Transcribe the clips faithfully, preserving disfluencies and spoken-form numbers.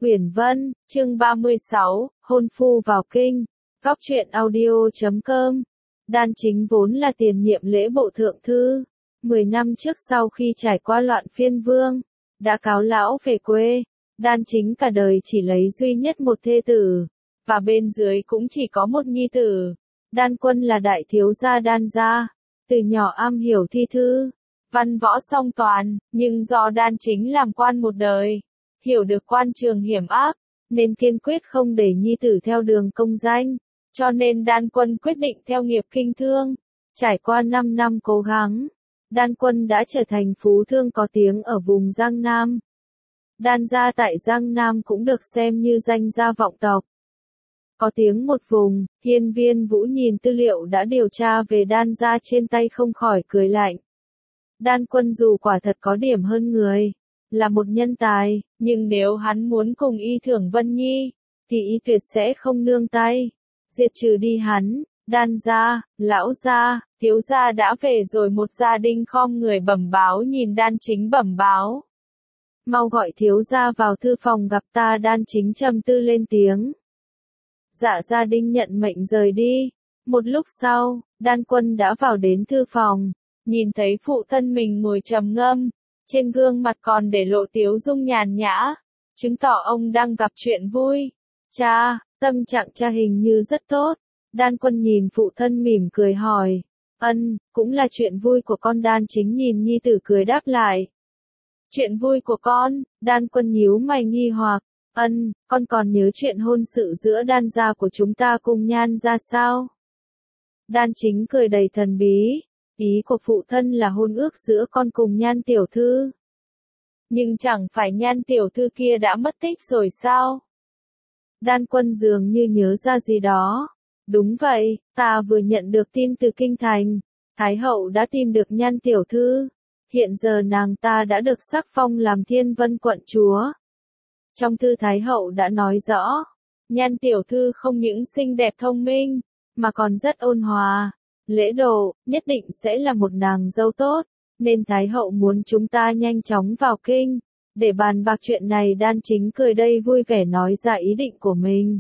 Uyển Vân, chương ba mươi sáu, hôn phu vào kinh. Góc truyện audio chấm com. Đan Chính vốn là tiền nhiệm lễ bộ thượng thư. Mười năm trước sau khi trải qua loạn phiên vương, đã cáo lão về quê. Đan Chính cả đời chỉ lấy duy nhất một thê tử, và bên dưới cũng chỉ có một nhi tử. Đan Quân là đại thiếu gia Đan gia, từ nhỏ am hiểu thi thư, văn võ song toàn, nhưng do Đan Chính làm quan một đời, hiểu được quan trường hiểm ác, nên kiên quyết không để nhi tử theo đường công danh, cho nên Đan Quân quyết định theo nghiệp kinh thương. Trải qua năm năm cố gắng, Đan Quân đã trở thành phú thương có tiếng ở vùng Giang Nam. Đan gia tại Giang Nam cũng được xem như danh gia vọng tộc, có tiếng một vùng. Hiên Viên Vũ nhìn tư liệu đã điều tra về Đan gia trên tay không khỏi cười lạnh. Đan Quân dù quả thật có điểm hơn người, là một nhân tài, nhưng nếu hắn muốn cùng y thưởng Vân Nhi, thì y tuyệt sẽ không nương tay, diệt trừ đi hắn. Đan gia, lão gia, thiếu gia đã về rồi. Một gia đình khom người bẩm báo nhìn Đan Chính bẩm báo. Mau gọi thiếu gia vào thư phòng gặp ta. Đan Chính trầm tư lên tiếng. Dạ gia đình nhận mệnh rời đi. Một lúc sau, Đan Quân đã vào đến thư phòng, nhìn thấy phụ thân mình ngồi trầm ngâm, trên gương mặt còn để lộ tiếu dung nhàn nhã, chứng tỏ ông đang gặp chuyện vui. Cha, tâm trạng cha hình như rất tốt. Đan Quân nhìn phụ thân mỉm cười hỏi. Ân, cũng là chuyện vui của con. Đan Chính nhìn nhi tử cười đáp lại. Chuyện vui của con? Đan Quân nhíu mày nghi hoặc. Ân, con còn nhớ chuyện hôn sự giữa Đan gia của chúng ta cùng Nhan gia sao? Đan Chính cười đầy thần bí. Ý của phụ thân là hôn ước giữa con cùng Nhan tiểu thư. Nhưng chẳng phải Nhan tiểu thư kia đã mất tích rồi sao? Đan Quân dường như nhớ ra gì đó. Đúng vậy, ta vừa nhận được tin từ kinh thành, Thái hậu đã tìm được Nhan tiểu thư. Hiện giờ nàng ta đã được sắc phong làm Thiên Vân quận chúa. Trong thư Thái hậu đã nói rõ, Nhan tiểu thư không những xinh đẹp thông minh, mà còn rất ôn hòa, lễ độ, nhất định sẽ là một nàng dâu tốt, nên Thái hậu muốn chúng ta nhanh chóng vào kinh, để bàn bạc chuyện này. Đan Chính cười đầy vui vẻ nói ra ý định của mình.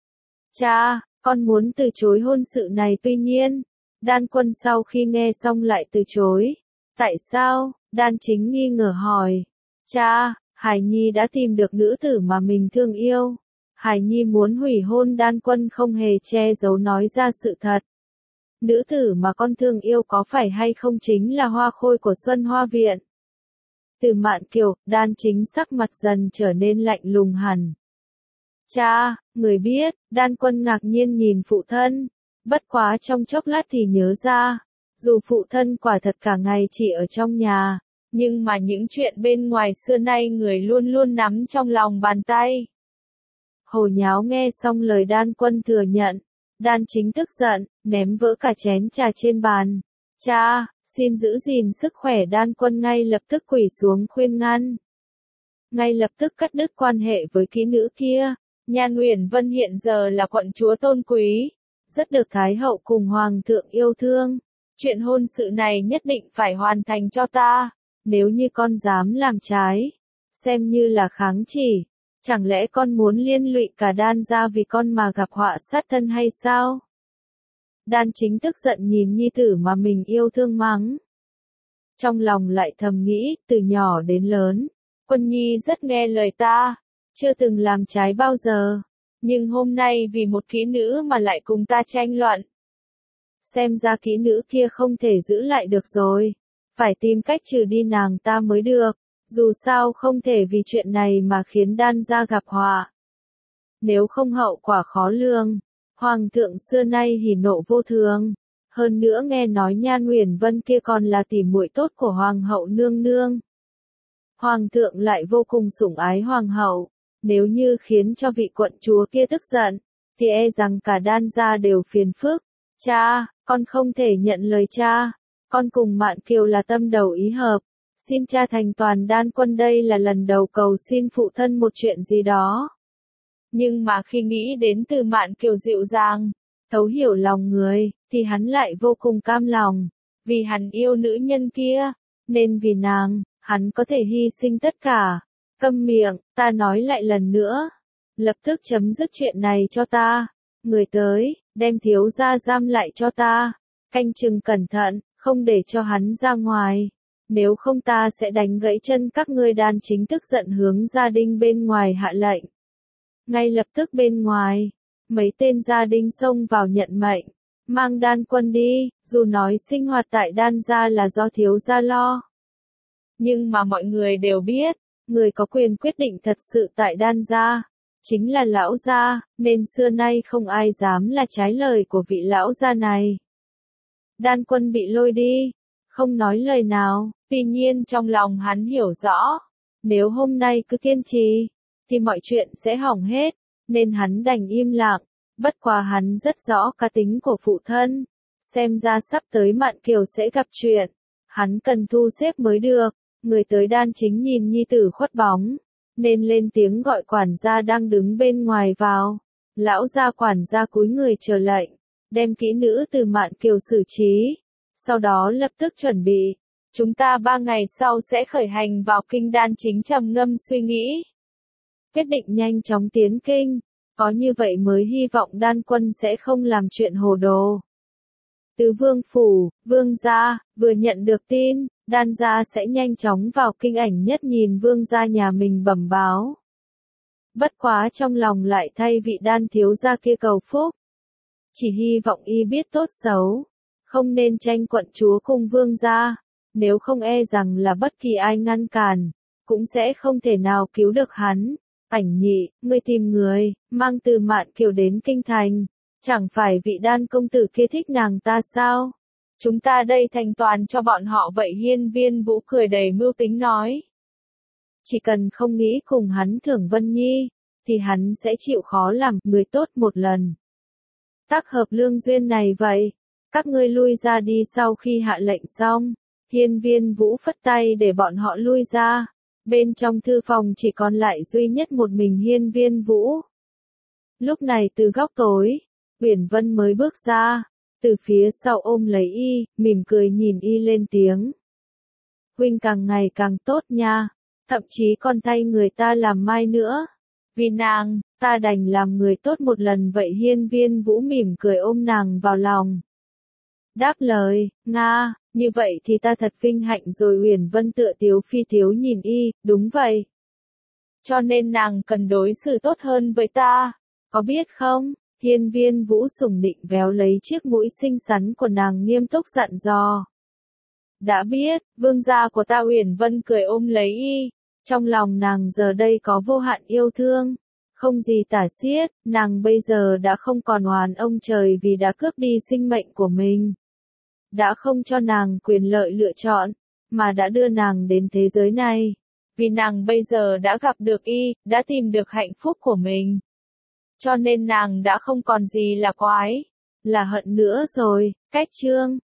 Cha, con muốn từ chối hôn sự này. Tuy nhiên, Đan Quân sau khi nghe xong lại từ chối. Tại sao? Đan Chính nghi ngờ hỏi. Cha, Hải Nhi đã tìm được nữ tử mà mình thương yêu. Hải Nhi muốn hủy hôn. Đan Quân không hề che giấu nói ra sự thật. Nữ tử mà con thương yêu có phải hay không chính là Hoa Khôi của Xuân Hoa Viện? Từ Mạn Kiều. Đan Chính sắc mặt dần trở nên lạnh lùng hẳn. Cha, người biết. Đan Quân ngạc nhiên nhìn phụ thân, bất quá trong chốc lát thì nhớ ra, dù phụ thân quả thật cả ngày chỉ ở trong nhà, nhưng mà những chuyện bên ngoài xưa nay người luôn luôn nắm trong lòng bàn tay. Hồ Nháo nghe xong lời Đan Quân thừa nhận, Đan Chính tức giận, ném vỡ cả chén trà trên bàn. Cha, xin giữ gìn sức khỏe. Đan Quân ngay lập tức quỳ xuống khuyên ngăn. Ngay lập tức cắt đứt quan hệ với kỹ nữ kia. Nhan Uyển Vân hiện giờ là quận chúa tôn quý, rất được Thái hậu cùng Hoàng thượng yêu thương. Chuyện hôn sự này nhất định phải hoàn thành cho ta. Nếu như con dám làm trái, xem như là kháng chỉ. Chẳng lẽ con muốn liên lụy cả Đan gia vì con mà gặp họa sát thân hay sao? Đan Chính tức giận nhìn nhi tử mà mình yêu thương mắng. Trong lòng lại thầm nghĩ, từ nhỏ đến lớn, Quân Nhi rất nghe lời ta, chưa từng làm trái bao giờ. Nhưng hôm nay vì một kỹ nữ mà lại cùng ta tranh luận. Xem ra kỹ nữ kia không thể giữ lại được rồi. Phải tìm cách trừ đi nàng ta mới được. Dù sao không thể vì chuyện này mà khiến Đan gia gặp họa. Nếu không hậu quả khó lường. Hoàng thượng xưa nay hỉ nộ vô thường. Hơn nữa nghe nói Nhan Uyển Vân kia còn là tỉ muội tốt của Hoàng hậu nương nương. Hoàng thượng lại vô cùng sủng ái Hoàng hậu. Nếu như khiến cho vị quận chúa kia tức giận, thì e rằng cả Đan gia đều phiền phức. Cha, con không thể nhận lời cha. Con cùng Mạn Kiều là tâm đầu ý hợp. Xin cha thành toàn. Đan Quân đây là lần đầu cầu xin phụ thân một chuyện gì đó. Nhưng mà khi nghĩ đến Từ Mạn Kiều dịu dàng, thấu hiểu lòng người, thì hắn lại vô cùng cam lòng. Vì hắn yêu nữ nhân kia, nên vì nàng, hắn có thể hy sinh tất cả. Câm miệng, ta nói lại lần nữa. Lập tức chấm dứt chuyện này cho ta. Người tới, đem thiếu gia giam lại cho ta. Canh chừng cẩn thận, không để cho hắn ra ngoài. Nếu không ta sẽ đánh gãy chân các ngươi. Đan Chính tức giận hướng gia đình bên ngoài hạ lệnh. Ngay lập tức bên ngoài, mấy tên gia đình xông vào nhận mệnh. Mang Đan Quân đi, dù nói sinh hoạt tại Đan gia là do thiếu gia lo. Nhưng mà mọi người đều biết, người có quyền quyết định thật sự tại Đan gia chính là lão gia, nên xưa nay không ai dám là trái lời của vị lão gia này. Đan Quân bị lôi đi, không nói lời nào, tuy nhiên trong lòng hắn hiểu rõ, nếu hôm nay cứ kiên trì, thì mọi chuyện sẽ hỏng hết, nên hắn đành im lặng. Bất quá hắn rất rõ cá tính của phụ thân, xem ra sắp tới Mạn Kiều sẽ gặp chuyện, hắn cần thu xếp mới được. Người tới Đan Chính nhìn nhi tử khuất bóng, nên lên tiếng gọi quản gia đang đứng bên ngoài vào. Lão gia quản gia cúi người chờ lệnh, đem kỹ nữ từ Mạn Kiều xử trí, sau đó lập tức chuẩn bị. Chúng ta ba ngày sau sẽ khởi hành vào kinh. Đan Chính trầm ngâm suy nghĩ, quyết định nhanh chóng tiến kinh, có như vậy mới hy vọng Đan Quân sẽ không làm chuyện hồ đồ. Từ vương phủ, vương gia, vừa nhận được tin, Đan gia sẽ nhanh chóng vào kinh. Ảnh Nhất nhìn vương gia nhà mình bẩm báo. Bất quá trong lòng lại thay vị Đan thiếu gia kia cầu phúc. Chỉ hy vọng y biết tốt xấu, không nên tranh quận chúa cùng vương gia, nếu không e rằng là bất kỳ ai ngăn cản, cũng sẽ không thể nào cứu được hắn. Ảnh Nhị, ngươi tìm người, mang từ Mạn Kiều đến kinh thành, chẳng phải vị Đan công tử kia thích nàng ta sao? Chúng ta đây thành toàn cho bọn họ vậy. Hiên Viên Vũ cười đầy mưu tính nói. Chỉ cần không nghĩ cùng hắn thưởng Vân Nhi, thì hắn sẽ chịu khó làm người tốt một lần. Tác hợp lương duyên này vậy, các ngươi lui ra đi. Sau khi hạ lệnh xong, Hiên Viên Vũ phất tay để bọn họ lui ra. Bên trong thư phòng chỉ còn lại duy nhất một mình Hiên Viên Vũ. Lúc này từ góc tối, Uyển Vân mới bước ra, từ phía sau ôm lấy y, mỉm cười nhìn y lên tiếng. Huynh càng ngày càng tốt nha, thậm chí còn thay người ta làm mai nữa. Vì nàng, ta đành làm người tốt một lần vậy. Hiên Viên Vũ mỉm cười ôm nàng vào lòng. Đáp lời, Nga, như vậy thì ta thật vinh hạnh rồi. Uyển Vân tựa tiếu phi tiếu nhìn y, đúng vậy. Cho nên nàng cần đối xử tốt hơn với ta, có biết không? Hiên Viên Vũ sủng nịnh véo lấy chiếc mũi xinh xắn của nàng nghiêm túc dặn dò. Đã biết, vương gia của ta. Uyển Vân cười ôm lấy y, trong lòng nàng giờ đây có vô hạn yêu thương, không gì tả xiết. Nàng bây giờ đã không còn oán ông trời vì đã cướp đi sinh mệnh của mình, đã không cho nàng quyền lợi lựa chọn, mà đã đưa nàng đến thế giới này. Vì nàng bây giờ đã gặp được y, đã tìm được hạnh phúc của mình, cho nên nàng đã không còn gì là quái, là hận nữa rồi. Cách chương